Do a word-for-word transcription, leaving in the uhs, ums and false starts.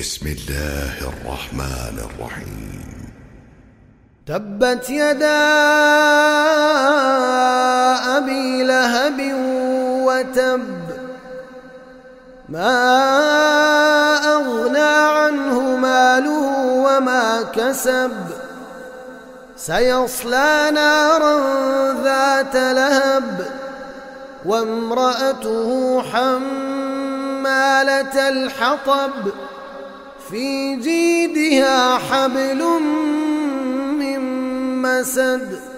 بسم الله الرحمن الرحيم. تبت يدا أبي لهب وتب، ما أغنى عنه ماله وما كسب، سيصلى نارا ذات لهب وامرأته حمالة الحطب، في جيدها حبل من مسد.